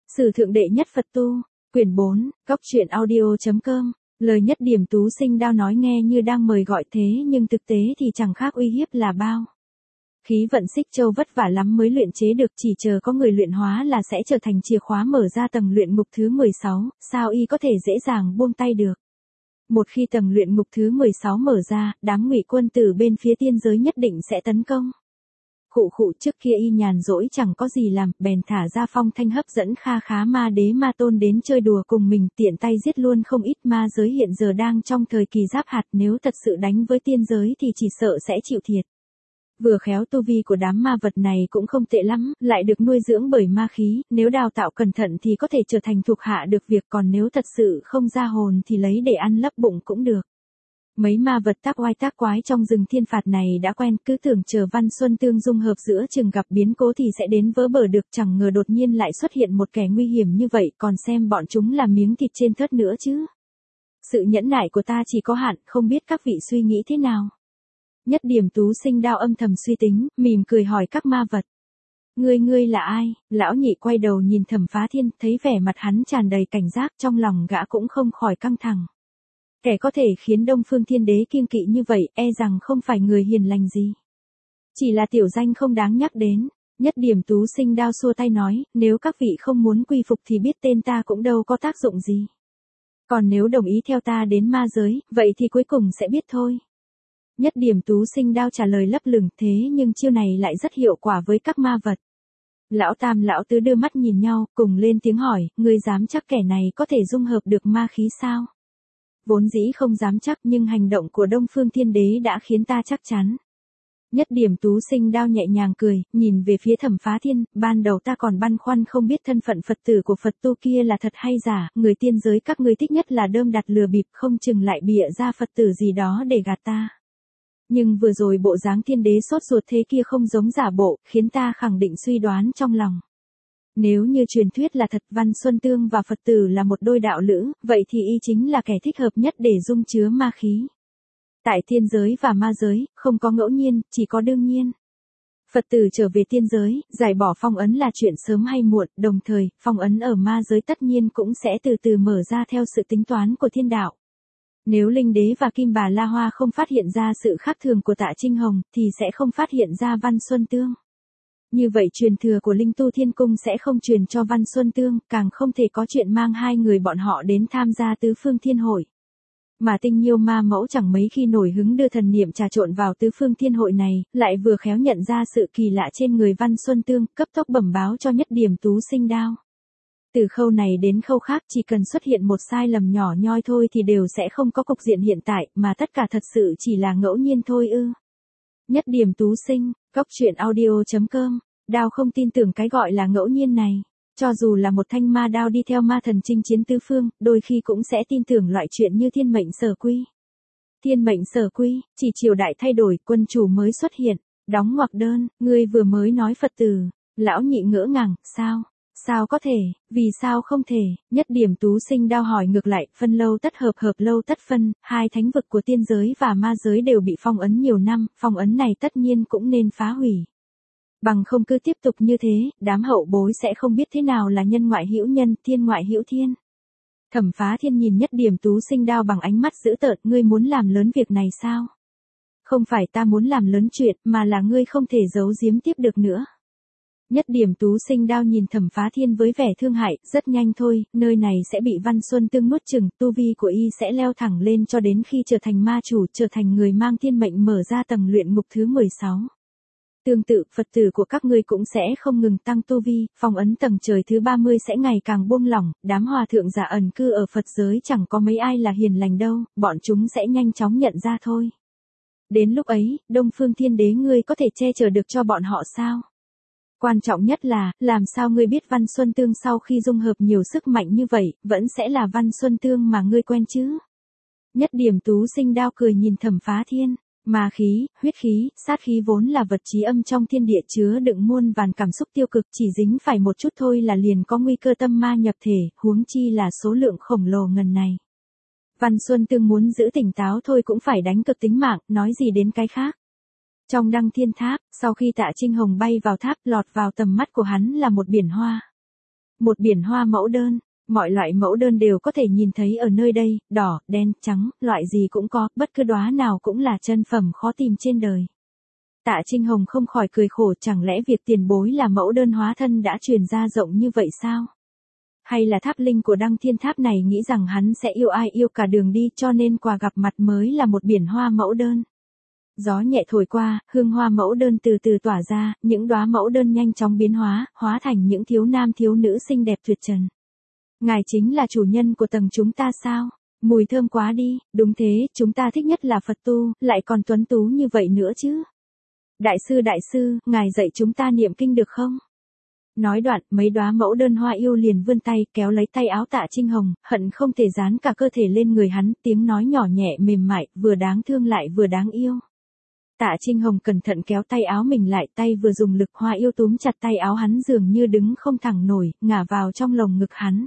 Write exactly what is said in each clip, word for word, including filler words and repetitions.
Sử thượng đệ nhất Phật tu, quyển bốn, góc truyện audio.com, lời Nhất Điểm Tú Sinh Đao nói nghe như đang mời gọi thế nhưng thực tế thì chẳng khác uy hiếp là bao. Khí vận Xích Châu vất vả lắm mới luyện chế được, chỉ chờ có người luyện hóa là sẽ trở thành chìa khóa mở ra tầng luyện ngục thứ mười sáu, sao y có thể dễ dàng buông tay được. Một khi tầng luyện ngục thứ mười sáu mở ra, đám ngụy quân tử bên phía tiên giới nhất định sẽ tấn công. Khụ khụ, trước kia y nhàn rỗi chẳng có gì làm, bèn thả ra phong thanh hấp dẫn kha khá ma đế ma tôn đến chơi đùa cùng mình, tiện tay giết luôn không ít ma giới hiện giờ đang trong thời kỳ giáp hạt, nếu thật sự đánh với tiên giới thì chỉ sợ sẽ chịu thiệt. Vừa khéo tu vi của đám ma vật này cũng không tệ lắm, lại được nuôi dưỡng bởi ma khí, nếu đào tạo cẩn thận thì có thể trở thành thuộc hạ được việc, còn nếu thật sự không ra hồn thì lấy để ăn lấp bụng cũng được. Mấy ma vật tác oai tác quái trong rừng thiên phạt này đã quen, cứ tưởng chờ Văn Xuân Tương dung hợp giữa chừng gặp biến cố thì sẽ đến vỡ bờ được, chẳng ngờ đột nhiên lại xuất hiện một kẻ nguy hiểm như vậy, còn xem bọn chúng là miếng thịt trên thớt nữa chứ. Sự nhẫn nại của ta chỉ có hạn, không biết các vị suy nghĩ thế nào. Nhất Điểm Tú Sinh Đao âm thầm suy tính, mỉm cười hỏi các ma vật. Ngươi ngươi là ai? Lão nhị quay đầu nhìn Thẩm Phá Thiên, thấy vẻ mặt hắn tràn đầy cảnh giác, trong lòng gã cũng không khỏi căng thẳng. Kẻ có thể khiến Đông Phương Thiên Đế kiêng kỵ như vậy, e rằng không phải người hiền lành gì. Chỉ là tiểu danh không đáng nhắc đến. Nhất Điểm Tú Sinh Đao xua tay nói, nếu các vị không muốn quy phục thì biết tên ta cũng đâu có tác dụng gì. Còn nếu đồng ý theo ta đến ma giới, vậy thì cuối cùng sẽ biết thôi. Nhất Điểm Tú Sinh Đao trả lời lấp lửng, thế nhưng chiêu này lại rất hiệu quả với các ma vật. Lão Tam lão Tứ đưa mắt nhìn nhau, cùng lên tiếng hỏi, ngươi dám chắc kẻ này có thể dung hợp được ma khí sao? Vốn dĩ không dám chắc, nhưng hành động của Đông Phương Thiên Đế đã khiến ta chắc chắn. Nhất Điểm Tú Sinh Đao nhẹ nhàng cười, nhìn về phía Thẩm Phá Thiên, ban đầu ta còn băn khoăn không biết thân phận Phật tử của Phật tu kia là thật hay giả, người tiên giới các ngươi thích nhất là đơm đặt lừa bịp, không chừng lại bịa ra Phật tử gì đó để gạt ta. Nhưng vừa rồi bộ dáng Thiên Đế sốt ruột thế kia không giống giả bộ, khiến ta khẳng định suy đoán trong lòng. Nếu như truyền thuyết là thật, Văn Xuân Tương và Phật tử là một đôi đạo lữ, vậy thì y chính là kẻ thích hợp nhất để dung chứa ma khí. Tại thiên giới và ma giới, không có ngẫu nhiên, chỉ có đương nhiên. Phật tử trở về tiên giới, giải bỏ phong ấn là chuyện sớm hay muộn, đồng thời, phong ấn ở ma giới tất nhiên cũng sẽ từ từ mở ra theo sự tính toán của thiên đạo. Nếu Linh Đế và Kim Bà La Hoa không phát hiện ra sự khác thường của Tạ Trinh Hồng, thì sẽ không phát hiện ra Văn Xuân Tương. Như vậy truyền thừa của Linh Tu Thiên Cung sẽ không truyền cho Văn Xuân Tương, càng không thể có chuyện mang hai người bọn họ đến tham gia tứ phương thiên hội. Mà Tinh Nhiêu ma mẫu chẳng mấy khi nổi hứng đưa thần niệm trà trộn vào tứ phương thiên hội này, lại vừa khéo nhận ra sự kỳ lạ trên người Văn Xuân Tương, cấp tốc bẩm báo cho Nhất Điểm Tú Sinh Đao. Từ khâu này đến khâu khác, chỉ cần xuất hiện một sai lầm nhỏ nhoi thôi thì đều sẽ không có cục diện hiện tại, mà tất cả thật sự chỉ là ngẫu nhiên thôi ư. Nhất Điểm Tú Sinh, góc truyện audio.com, Đao không tin tưởng cái gọi là ngẫu nhiên này. Cho dù là một thanh ma đao đi theo ma thần chinh chiến tứ phương, đôi khi cũng sẽ tin tưởng loại chuyện như thiên mệnh sở quy. Thiên mệnh sở quy, chỉ triều đại thay đổi, quân chủ mới xuất hiện, đóng ngoặc đơn, ngươi vừa mới nói Phật tử. Lão nhị ngỡ ngàng, sao? Sao có thể, vì sao không thể? Nhất Điểm Tú Sinh Đao hỏi ngược lại, phân lâu tất hợp hợp lâu tất phân, hai thánh vực của tiên giới và ma giới đều bị phong ấn nhiều năm, phong ấn này tất nhiên cũng nên phá hủy. Bằng không cứ tiếp tục như thế, đám hậu bối sẽ không biết thế nào là nhân ngoại hữu nhân, thiên ngoại hữu thiên. Thẩm Phá Thiên nhìn Nhất Điểm Tú Sinh Đao bằng ánh mắt dữ tợn, ngươi muốn làm lớn việc này sao? Không phải ta muốn làm lớn chuyện, mà là ngươi không thể giấu giếm tiếp được nữa. Nhất Điểm Tú Sinh Đao nhìn Thẩm Phá Thiên với vẻ thương hại, rất nhanh thôi, nơi này sẽ bị Văn Xuân Tương nuốt chửng, tu vi của y sẽ leo thẳng lên cho đến khi trở thành ma chủ, trở thành người mang thiên mệnh mở ra tầng luyện ngục thứ mười sáu. Tương tự, Phật tử của các ngươi cũng sẽ không ngừng tăng tu vi, phong ấn tầng trời thứ ba mươi sẽ ngày càng buông lỏng, đám hòa thượng giả ẩn cư ở Phật giới chẳng có mấy ai là hiền lành đâu, bọn chúng sẽ nhanh chóng nhận ra thôi. Đến lúc ấy, Đông Phương Thiên Đế ngươi có thể che chở được cho bọn họ sao? Quan trọng nhất là, làm sao ngươi biết Văn Xuân Tương sau khi dung hợp nhiều sức mạnh như vậy, vẫn sẽ là Văn Xuân Tương mà ngươi quen chứ? Nhất Điểm Tú Sinh Đao cười nhìn Thẩm Phá Thiên. Ma khí, huyết khí, sát khí vốn là vật chí âm trong thiên địa chứa đựng muôn vàn cảm xúc tiêu cực, chỉ dính phải một chút thôi là liền có nguy cơ tâm ma nhập thể, huống chi là số lượng khổng lồ ngần này. Văn Xuân Tương muốn giữ tỉnh táo thôi cũng phải đánh cực tính mạng, nói gì đến cái khác. Trong Đăng Thiên Tháp, sau khi Tạ Trinh Hồng bay vào tháp, lọt vào tầm mắt của hắn là một biển hoa. Một biển hoa mẫu đơn, mọi loại mẫu đơn đều có thể nhìn thấy ở nơi đây, đỏ, đen, trắng, loại gì cũng có, bất cứ đóa nào cũng là chân phẩm khó tìm trên đời. Tạ Trinh Hồng không khỏi cười khổ, chẳng lẽ việc tiền bối là mẫu đơn hóa thân đã truyền ra rộng như vậy sao? Hay là tháp linh của Đăng Thiên Tháp này nghĩ rằng hắn sẽ yêu ai yêu cả đường đi cho nên quà gặp mặt mới là một biển hoa mẫu đơn. Gió nhẹ thổi qua, hương hoa mẫu đơn từ từ tỏa ra, những đóa mẫu đơn nhanh chóng biến hóa, hóa thành những thiếu nam thiếu nữ xinh đẹp tuyệt trần. Ngài chính là chủ nhân của tầng chúng ta sao? Mùi thơm quá đi, đúng thế, chúng ta thích nhất là Phật tu, lại còn tuấn tú như vậy nữa chứ. Đại sư đại sư, ngài dạy chúng ta niệm kinh được không? Nói đoạn, mấy đóa mẫu đơn hoa yêu liền vươn tay, kéo lấy tay áo Tạ Trinh Hồng, hận không thể dán cả cơ thể lên người hắn, tiếng nói nhỏ nhẹ mềm mại, vừa đáng thương lại vừa đáng yêu. Tạ Trinh Hồng cẩn thận kéo tay áo mình lại, tay vừa dùng lực hoa yêu túm chặt tay áo hắn dường như đứng không thẳng nổi, ngả vào trong lồng ngực hắn.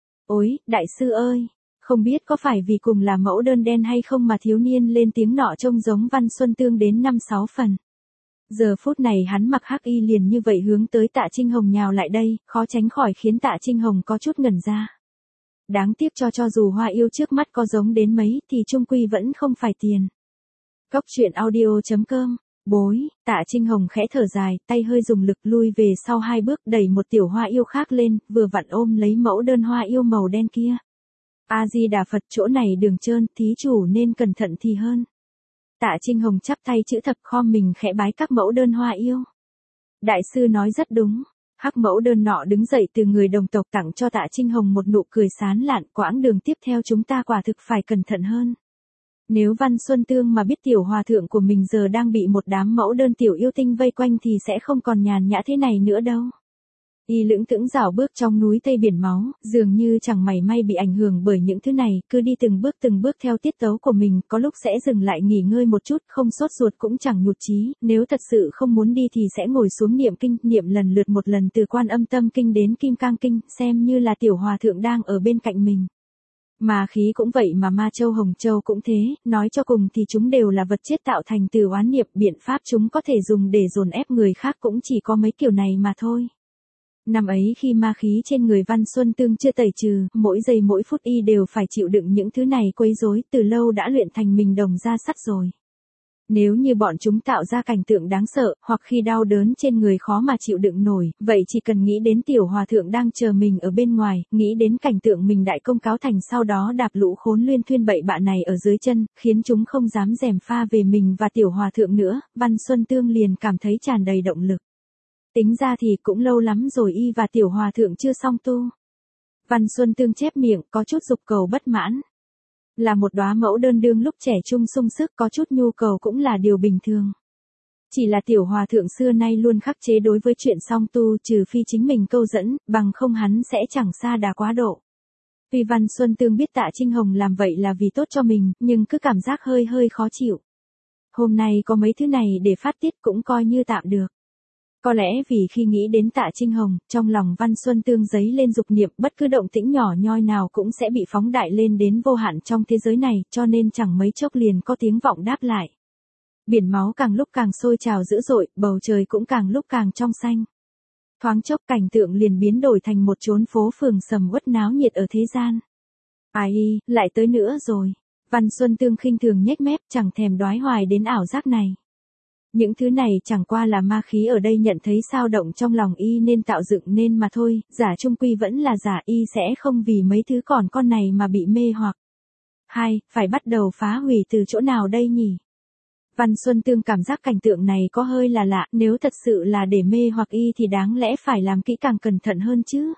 Ôi, đại sư ơi! Không biết có phải vì cùng là mẫu đơn đen hay không mà thiếu niên lên tiếng nọ trông giống Văn Xuân Tương đến năm sáu phần. Giờ phút này hắn mặc hắc y liền như vậy hướng tới Tạ Trinh Hồng nhào lại đây, khó tránh khỏi khiến Tạ Trinh Hồng có chút ngẩn ra. Đáng tiếc cho cho dù hoa yêu trước mắt có giống đến mấy thì chung quy vẫn không phải tiền. Cốc truyện audio chấm com, bối, Tạ Trinh Hồng khẽ thở dài, tay hơi dùng lực lui về sau hai bước đẩy một tiểu hoa yêu khác lên, vừa vặn ôm lấy mẫu đơn hoa yêu màu đen kia. A-di-đà Phật, chỗ này đường trơn, thí chủ nên cẩn thận thì hơn. Tạ Trinh Hồng chắp tay chữ thập khom mình khẽ bái các mẫu đơn hoa yêu. Đại sư nói rất đúng. Hắc mẫu đơn nọ đứng dậy từ người đồng tộc tặng cho Tạ Trinh Hồng một nụ cười sán lạn, quãng đường tiếp theo chúng ta quả thực phải cẩn thận hơn. Nếu Văn Xuân Tương mà biết tiểu hòa thượng của mình giờ đang bị một đám mẫu đơn tiểu yêu tinh vây quanh thì sẽ không còn nhàn nhã thế này nữa đâu. Y lững thững rảo bước trong núi Tây Biển Máu, dường như chẳng mảy may bị ảnh hưởng bởi những thứ này, cứ đi từng bước từng bước theo tiết tấu của mình, có lúc sẽ dừng lại nghỉ ngơi một chút, không sốt ruột cũng chẳng nhụt chí, nếu thật sự không muốn đi thì sẽ ngồi xuống niệm kinh, niệm lần lượt một lần từ Quan Âm Tâm Kinh đến Kim Cang Kinh, xem như là tiểu hòa thượng đang ở bên cạnh mình. Mà khí cũng vậy mà Ma Châu Hồng Châu cũng thế, nói cho cùng thì chúng đều là vật chết tạo thành từ oán niệm, biện pháp chúng có thể dùng để dồn ép người khác cũng chỉ có mấy kiểu này mà thôi. Năm ấy khi ma khí trên người Văn Xuân Tương chưa tẩy trừ, mỗi giây mỗi phút y đều phải chịu đựng những thứ này quấy rối, từ lâu đã luyện thành mình đồng da sắt rồi. Nếu như bọn chúng tạo ra cảnh tượng đáng sợ, hoặc khi đau đớn trên người khó mà chịu đựng nổi, vậy chỉ cần nghĩ đến tiểu hòa thượng đang chờ mình ở bên ngoài, nghĩ đến cảnh tượng mình đại công cáo thành sau đó đạp lũ khốn luyên thuyên bậy bạ này ở dưới chân, khiến chúng không dám gièm pha về mình và tiểu hòa thượng nữa, Văn Xuân Tương liền cảm thấy tràn đầy động lực. Tính ra thì cũng lâu lắm rồi y và tiểu hòa thượng chưa xong tu. Văn Xuân Tương chép miệng, có chút dục cầu bất mãn. Là một đóa mẫu đơn đương lúc trẻ trung sung sức, có chút nhu cầu cũng là điều bình thường. Chỉ là tiểu hòa thượng xưa nay luôn khắc chế đối với chuyện song tu, trừ phi chính mình câu dẫn, bằng không hắn sẽ chẳng xa đà quá độ. Vì Văn Xuân Tương biết Tạ Trinh Hồng làm vậy là vì tốt cho mình, nhưng cứ cảm giác hơi hơi khó chịu. Hôm nay có mấy thứ này để phát tiết cũng coi như tạm được. Có lẽ vì khi nghĩ đến Tạ Trinh Hồng, trong lòng Văn Xuân Tương dấy lên dục niệm, bất cứ động tĩnh nhỏ nhoi nào cũng sẽ bị phóng đại lên đến vô hạn trong thế giới này, cho nên chẳng mấy chốc liền có tiếng vọng đáp lại. Biển máu càng lúc càng sôi trào dữ dội, bầu trời cũng càng lúc càng trong xanh. Thoáng chốc cảnh tượng liền biến đổi thành một chốn phố phường sầm uất náo nhiệt ở thế gian. Ai, lại tới nữa rồi. Văn Xuân Tương khinh thường nhếch mép, chẳng thèm đoái hoài đến ảo giác này. Những thứ này chẳng qua là ma khí ở đây nhận thấy dao động trong lòng y nên tạo dựng nên mà thôi, giả trung quy vẫn là giả, y sẽ không vì mấy thứ còn con này mà bị mê hoặc. Hai, phải bắt đầu phá hủy từ chỗ nào đây nhỉ? Văn Xuân Tương cảm giác cảnh tượng này có hơi là lạ, nếu thật sự là để mê hoặc y thì đáng lẽ phải làm kỹ càng cẩn thận hơn chứ.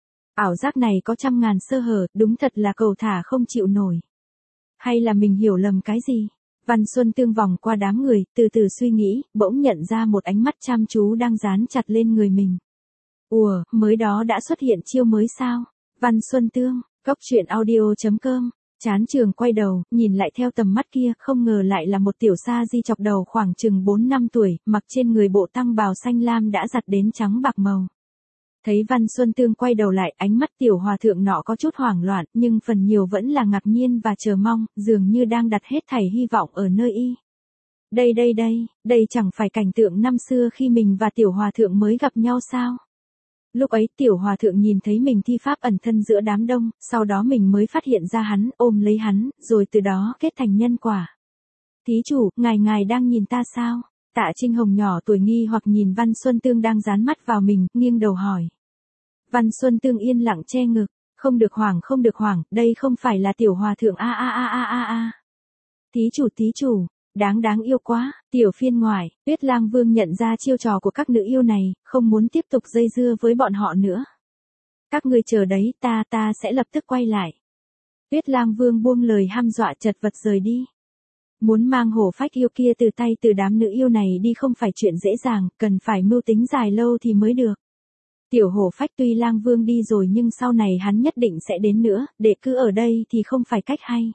Ảo giác này có trăm ngàn sơ hở, đúng thật là cầu thả không chịu nổi. Hay là mình hiểu lầm cái gì? Văn Xuân Tương vòng qua đám người, từ từ suy nghĩ, bỗng nhận ra một ánh mắt chăm chú đang dán chặt lên người mình. Ủa, mới đó đã xuất hiện chiêu mới sao? Văn Xuân Tương, cốc truyện audio chấm com, Chán Trường quay đầu, nhìn lại theo tầm mắt kia, không ngờ lại là một tiểu sa di chọc đầu khoảng chừng bốn năm tuổi, mặc trên người bộ tăng bào xanh lam đã giặt đến trắng bạc màu. Thấy Văn Xuân Tương quay đầu lại, ánh mắt tiểu hòa thượng nọ có chút hoảng loạn, nhưng phần nhiều vẫn là ngạc nhiên và chờ mong, dường như đang đặt hết thảy hy vọng ở nơi y. Đây đây đây, đây chẳng phải cảnh tượng năm xưa khi mình và tiểu hòa thượng mới gặp nhau sao? Lúc ấy tiểu hòa thượng nhìn thấy mình thi pháp ẩn thân giữa đám đông, sau đó mình mới phát hiện ra hắn, ôm lấy hắn, rồi từ đó kết thành nhân quả. Thí chủ, ngài ngài đang nhìn ta sao? Tạ Trinh Hồng nhỏ tuổi nghi hoặc nhìn Văn Xuân Tương đang dán mắt vào mình, nghiêng đầu hỏi. Văn Xuân Tương yên lặng che ngực, không được hoảng không được hoảng, đây không phải là tiểu hòa thượng a a a a a a. Thí chủ thí chủ, đáng đáng yêu quá, tiểu phiên ngoại, Tuyết Lang Vương nhận ra chiêu trò của các nữ yêu này, không muốn tiếp tục dây dưa với bọn họ nữa. Các ngươi chờ đấy, ta ta sẽ lập tức quay lại. Tuyết Lang Vương buông lời hăm dọa chật vật rời đi. Muốn mang hổ phách yêu kia từ tay từ đám nữ yêu này đi không phải chuyện dễ dàng, cần phải mưu tính dài lâu thì mới được. Tiểu hổ phách tuy Lang Vương đi rồi nhưng sau này hắn nhất định sẽ đến nữa, để cứ ở đây thì không phải cách hay.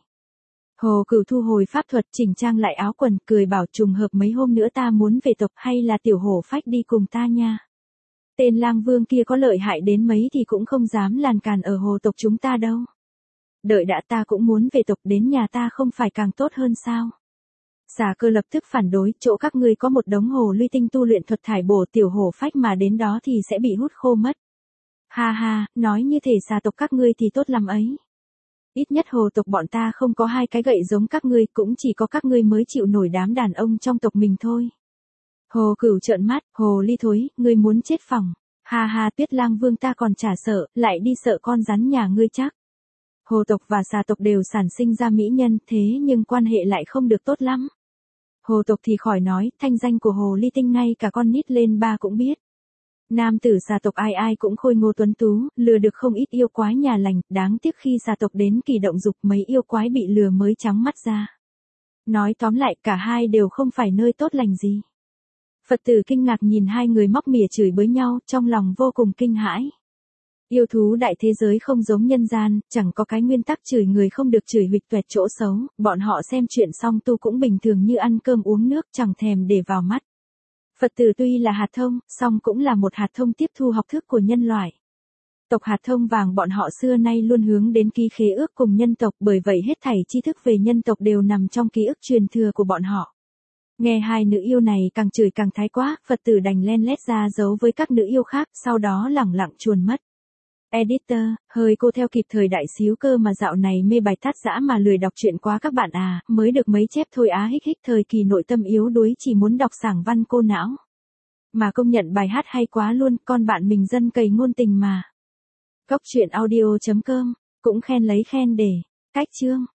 Hồ Cửu thu hồi pháp thuật, chỉnh trang lại áo quần, cười bảo trùng hợp mấy hôm nữa ta muốn về tộc, hay là tiểu hổ phách đi cùng ta nha. Tên Lang Vương kia có lợi hại đến mấy thì cũng không dám làn càn ở hồ tộc chúng ta đâu. Đợi đã, ta cũng muốn về tộc, đến nhà ta không phải càng tốt hơn sao? Xà Cơ lập tức phản đối, chỗ các ngươi có một đống hồ ly tinh tu luyện thuật thải bổ tiểu hổ phách mà đến đó thì sẽ bị hút khô mất. Ha ha, nói như thể xà tộc các ngươi thì tốt lắm ấy. Ít nhất hồ tộc bọn ta không có hai cái gậy giống các ngươi, cũng chỉ có các ngươi mới chịu nổi đám đàn ông trong tộc mình thôi. Hồ Cửu trợn mắt, hồ ly thối, ngươi muốn chết phòng. Ha ha, Tuyết Lang Vương ta còn chả sợ, lại đi sợ con rắn nhà ngươi chắc. Hồ tộc và xà tộc đều sản sinh ra mỹ nhân, thế nhưng quan hệ lại không được tốt lắm. Hồ tộc thì khỏi nói, thanh danh của hồ ly tinh ngay cả con nít lên ba cũng biết. Nam tử xà tộc ai ai cũng khôi ngô tuấn tú, lừa được không ít yêu quái nhà lành, đáng tiếc khi xà tộc đến kỳ động dục mấy yêu quái bị lừa mới trắng mắt ra. Nói tóm lại cả hai đều không phải nơi tốt lành gì. Phật tử kinh ngạc nhìn hai người móc mỉa chửi bới nhau, trong lòng vô cùng kinh hãi. Yêu thú đại thế giới không giống nhân gian, chẳng có cái nguyên tắc chửi người không được chửi huỵch toẹt chỗ xấu, bọn họ xem chuyện song tu cũng bình thường như ăn cơm uống nước chẳng thèm để vào mắt. Phật tử tuy là hạt thông, song cũng là một hạt thông tiếp thu học thức của nhân loại. Tộc hạt thông vàng bọn họ xưa nay luôn hướng đến ký khế ước cùng nhân tộc, bởi vậy hết thảy tri thức về nhân tộc đều nằm trong ký ức truyền thừa của bọn họ. Nghe hai nữ yêu này càng chửi càng thái quá, Phật tử đành len lét ra giấu với các nữ yêu khác, sau đó lẳng lặng chuồn mất. Editor, hơi cô theo kịp thời đại xíu cơ mà dạo này mê bài tát dã mà lười đọc truyện quá các bạn à, mới được mấy chép thôi á hích hích, thời kỳ nội tâm yếu đuối chỉ muốn đọc sảng văn cô não. Mà công nhận bài hát hay quá luôn, con bạn mình dân cày ngôn tình mà. Góc truyện audio chấm com, cũng khen lấy khen để, cách chương.